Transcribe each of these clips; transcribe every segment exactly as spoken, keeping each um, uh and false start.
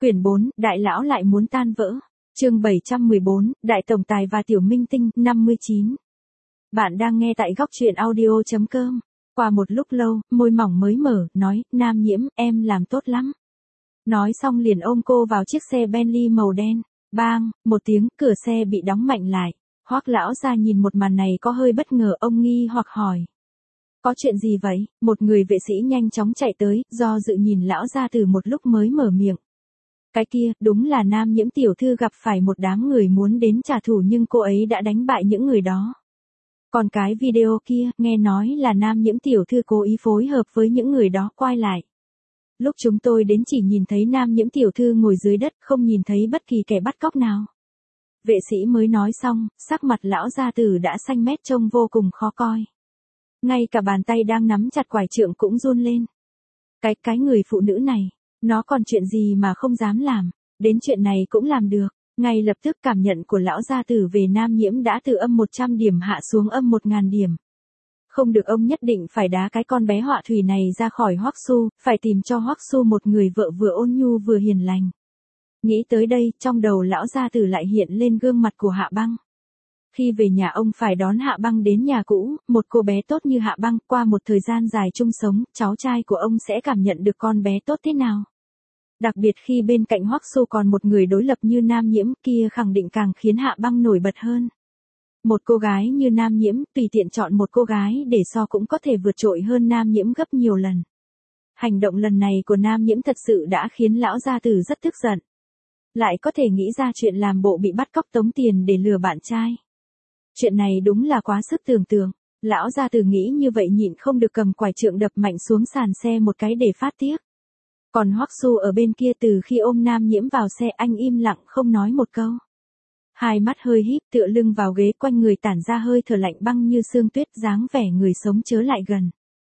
Quyển bốn, Đại lão lại muốn tan vỡ. Chương bảy trăm mười bốn, Đại tổng tài và tiểu minh tinh, năm mươi chín. Bạn đang nghe tại góc truyện audio chấm com. Qua một lúc lâu, môi mỏng mới mở, nói, Nam Nhiễm, em làm tốt lắm. Nói xong liền ôm cô vào chiếc xe Bentley màu đen. Bang, một tiếng, cửa xe bị đóng mạnh lại. Hoắc lão gia nhìn một màn này có hơi bất ngờ, ông nghi hoặc hỏi. Có chuyện gì vậy? Một người vệ sĩ nhanh chóng chạy tới, do dự nhìn lão gia từ một lúc mới mở miệng. Cái kia, đúng là Nam Nhiễm tiểu thư gặp phải một đám người muốn đến trả thù nhưng cô ấy đã đánh bại những người đó. Còn cái video kia, nghe nói là Nam Nhiễm tiểu thư cố ý phối hợp với những người đó quay lại. Lúc chúng tôi đến chỉ nhìn thấy Nam Nhiễm tiểu thư ngồi dưới đất, không nhìn thấy bất kỳ kẻ bắt cóc nào. Vệ sĩ mới nói xong, sắc mặt lão gia tử đã xanh mét trông vô cùng khó coi. Ngay cả bàn tay đang nắm chặt quải trượng cũng run lên. Cái, cái người phụ nữ này, nó còn chuyện gì mà không dám làm, đến chuyện này cũng làm được. Ngay lập tức cảm nhận của lão gia tử về Nam Nhiễm đã từ âm một trăm điểm hạ xuống âm một nghìn điểm. Không được, ông nhất định phải đá cái con bé họa thủy này ra khỏi Hoắc Su, phải tìm cho Hoắc Su một người vợ vừa ôn nhu vừa hiền lành. Nghĩ tới đây, trong đầu lão gia tử lại hiện lên gương mặt của Hạ Băng. Khi về nhà ông phải đón Hạ Băng đến nhà cũ, một cô bé tốt như Hạ Băng, qua một thời gian dài chung sống, cháu trai của ông sẽ cảm nhận được con bé tốt thế nào. Đặc biệt khi bên cạnh Hoắc Su còn một người đối lập như Nam Nhiễm, kia khẳng định càng khiến Hạ Băng nổi bật hơn. Một cô gái như Nam Nhiễm, tùy tiện chọn một cô gái để so cũng có thể vượt trội hơn Nam Nhiễm gấp nhiều lần. Hành động lần này của Nam Nhiễm thật sự đã khiến lão gia tử rất tức giận. Lại có thể nghĩ ra chuyện làm bộ bị bắt cóc tống tiền để lừa bạn trai. Chuyện này đúng là quá sức tưởng tượng. Lão gia tử nghĩ như vậy nhịn không được cầm quải trượng đập mạnh xuống sàn xe một cái để phát tiếc. Còn Hoắc Su ở bên kia từ khi ôm Nam Nhiễm vào xe anh im lặng không nói một câu. Hai mắt hơi híp tựa lưng vào ghế, quanh người tản ra hơi thở lạnh băng như sương tuyết, dáng vẻ người sống chớ lại gần.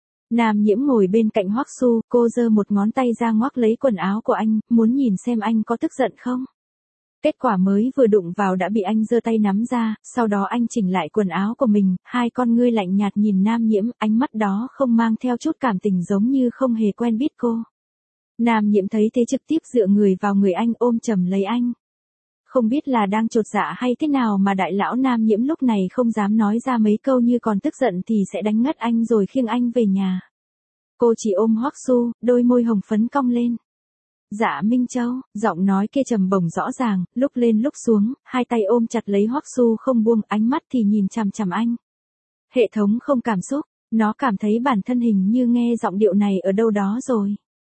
Nam Nhiễm ngồi bên cạnh Hoắc Su, cô giơ một ngón tay ra ngoắc lấy quần áo của anh, muốn nhìn xem anh có tức giận không. Kết quả mới vừa đụng vào đã bị anh giơ tay nắm ra, sau đó anh chỉnh lại quần áo của mình, hai con ngươi lạnh nhạt nhìn Nam Nhiễm, ánh mắt đó không mang theo chút cảm tình giống như không hề quen biết cô. Nam Nhiễm thấy thế trực tiếp dựa người vào người anh ôm chầm lấy anh. Không biết là đang chột dạ hay thế nào mà đại lão Nam Nhiễm lúc này không dám nói ra mấy câu như còn tức giận thì sẽ đánh ngất anh rồi khiêng anh về nhà. Cô chỉ ôm Hoắc Su, đôi môi hồng phấn cong lên. Dạ Minh Châu, giọng nói kia trầm bổng rõ ràng, lúc lên lúc xuống, hai tay ôm chặt lấy Hoắc Su không buông, ánh mắt thì nhìn chằm chằm anh. Hệ thống không cảm xúc, nó cảm thấy bản thân hình như nghe giọng điệu này ở đâu đó rồi.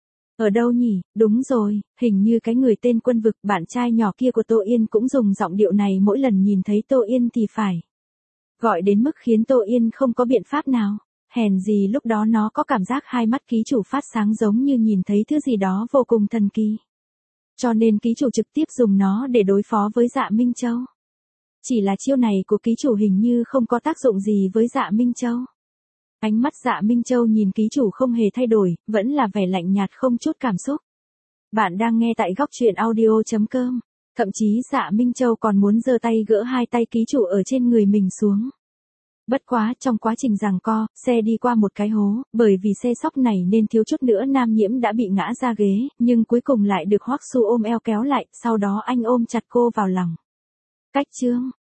Ở đâu nhỉ, đúng rồi, hình như cái người tên Quân Vực, bạn trai nhỏ kia của Tô Yên cũng dùng giọng điệu này mỗi lần nhìn thấy Tô Yên thì phải. Gọi đến mức khiến Tô Yên không có biện pháp nào. Hèn gì lúc đó nó có cảm giác hai mắt ký chủ phát sáng giống như nhìn thấy thứ gì đó vô cùng thần kỳ. Cho nên ký chủ trực tiếp dùng nó để đối phó với Dạ Minh Châu. Chỉ là chiêu này của ký chủ hình như không có tác dụng gì với Dạ Minh Châu. Ánh mắt Dạ Minh Châu nhìn ký chủ không hề thay đổi, vẫn là vẻ lạnh nhạt không chút cảm xúc. Bạn đang nghe tại góc truyện audio chấm com. Thậm chí Dạ Minh Châu còn muốn giơ tay gỡ hai tay ký chủ ở trên người mình xuống. Bất quá, trong quá trình giằng co, xe đi qua một cái hố, bởi vì xe sóc này nên thiếu chút nữa Nam Nhiễm đã bị ngã ra ghế, nhưng cuối cùng lại được Hoắc Su ôm eo kéo lại, sau đó anh ôm chặt cô vào lòng. Cách chương